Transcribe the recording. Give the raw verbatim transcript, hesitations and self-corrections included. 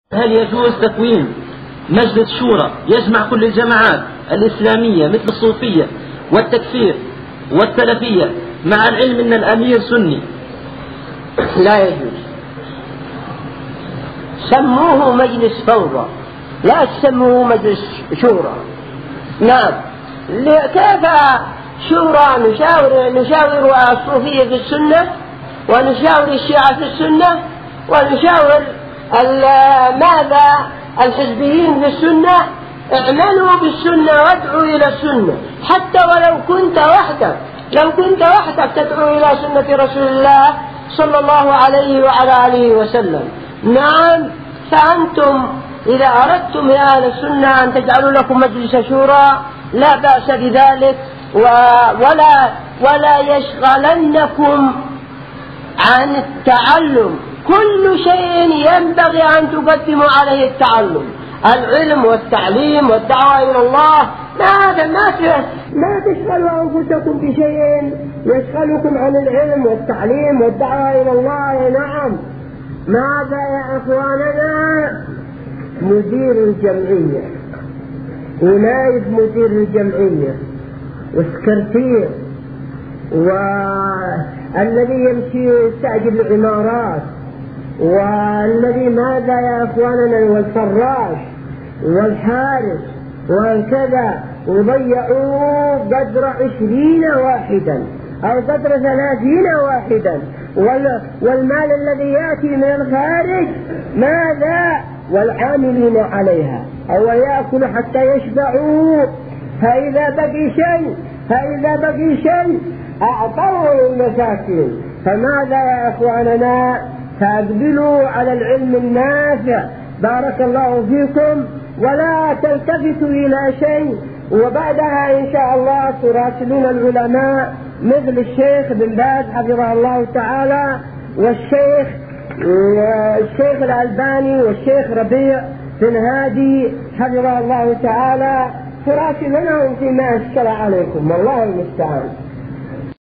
هل يجوز تكوين مجلس شورى يجمع كل الجماعات الإسلامية مثل الصوفية والتكفير والسلفية مع العلم أن الأمير سني؟ لا يجوز. سموه مجلس فوضى، لا تسموه مجلس شورى. نعم، كيف شورى؟ نشاور نشاور الصوفية في السنة، ونشاور الشيعة في السنة، ونشاور ماذا الحزبيين في السنة. اعملوا بالسنة وادعوا إلى السنة، حتى ولو كنت وحدك، لو كنت وحدك تدعو إلى سنة رسول الله صلى الله عليه وعلى آله وسلم. نعم، فأنتم إذا أردتم يا أهل السنة أن تجعلوا لكم مجلس شورى لا بأس بذلك، ولا ولا يشغلنكم عن التعلم. كل شيء ينبغي أن تقدموا عليه التعلم، العلم والتعليم والدعوة إلى الله. ماذا ما ما تشغلوا أنفسكم بشيء يشغلكم عن العلم والتعليم والدعوة إلى الله. نعم. ماذا يا إخواننا؟ مدير الجمعية ونائب مدير الجمعية والسكرتير والذي يمشي يستعجل العمارات والذي ماذا يا إخواننا والفراش والحارس والكذا، وضيعوا قدر عشرين واحدا أو قدر ثلاثين واحدا، والمال الذي يأتي من الخارج ماذا؟ والعاملين عليها، أو يأكل حتى يشبعوا، فإذا بقي شيء فإذا بقي شيء أعطوا المساكين. فماذا يا إخواننا؟ فأقبلوا على العلم النافع، بارك الله فيكم، ولا تلتفتوا إلى شيء. وبعدها إن شاء الله تراسلون العلماء مثل الشيخ بن باز حفظه الله تعالى، والشيخ والشيخ الألباني، والشيخ ربيع بن هادي حفظه الله تعالى، تراسلونهم فيما أشكل عليكم، والله المستعان.